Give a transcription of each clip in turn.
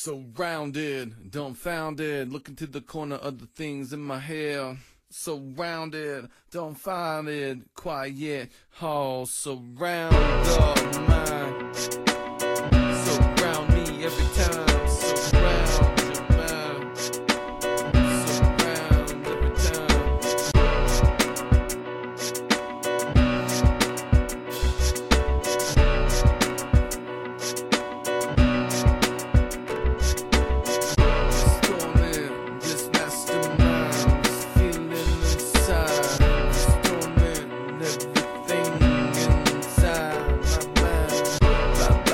Surrounded, dumbfounded, looking to the corner of the things in my hair. Surrounded, don't find it quiet, all surround the mind. Surround me every time, surround your mind. Surround every time. Storming this mastermind, this feeling inside. Storming everything inside my mind.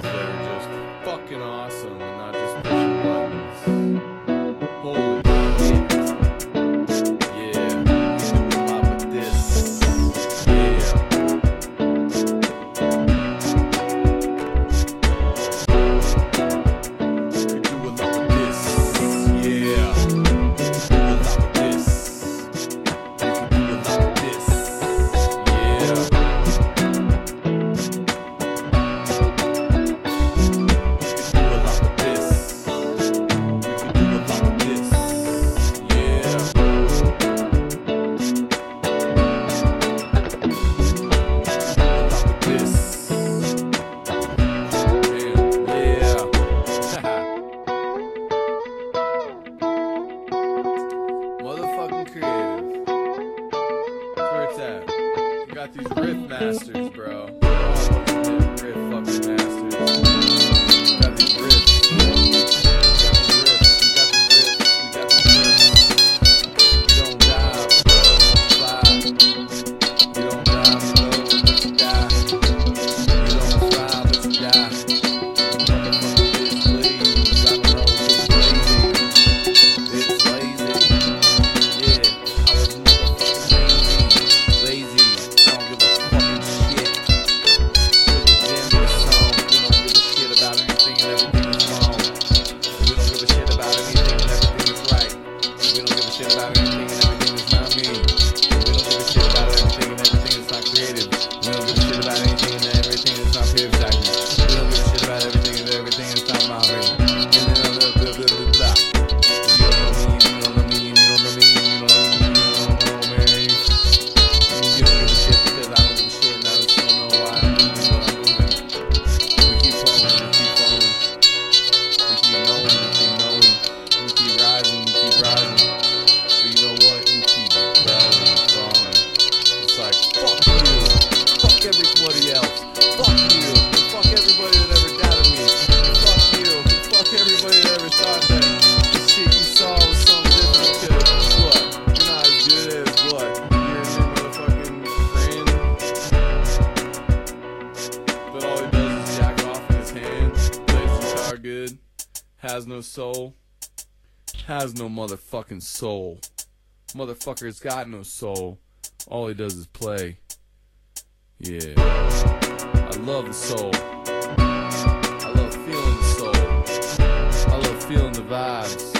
that are just fucking awesome and not just pushing buttons. Holy shit. Yeah, we do a lot with this. Yeah. We do a lot with this. Yeah. We do a lot with this. We can do a lot with this. Yeah. Motherfucking creative. That's where it's at. You got these riff masters, bro. They're all fucking riff fucking masters. You got these riffs. You got these riffs. We got these riffs. You don't die, bro. Fly. You don't die, bro. But you die. You don't fly, but you die. Motherfucking bitch, please. I don't know if it's lazy. It's lazy. Yeah, I was motherfucking lazy. I don't give a fucking shit. We're the jam of the song. We don't give a shit about anything and everything is wrong. We don't give a shit about anything and everything is right. We don't give a shit about anything and everything is not me. We don't give a shit about anything and everything is not creative. We don't give a shit about anything and everything is not peer stacking. We don't give a shit about everything and everything is not mobbing. And then blah, blah, blah, blah, blah. You don't know me, you don't know me, you don't know me, you don't know me, you don't know me. You don't give a shit because I don't give a shit and I just don't know why I'm moving what I'm moving. We keep falling, we keep falling. We keep knowing, we keep knowing. We keep rising, we keep rising. So you know what? You keep falling and falling. It's like, fuck you. Fuck everybody else. Fuck you. Fuck everybody that ever doubted me. Fuck you. Fuck everybody that ever thought that the shit you saw was something different because what? You're not as good as what? You're a new motherfucking friend. But all he does is jack off in his hands, plays guitar good, has no soul. Has no motherfucking soul. Motherfucker's got no soul. All he does is play. Yeah. I love the soul. I love feeling the soul. I love feeling the vibes.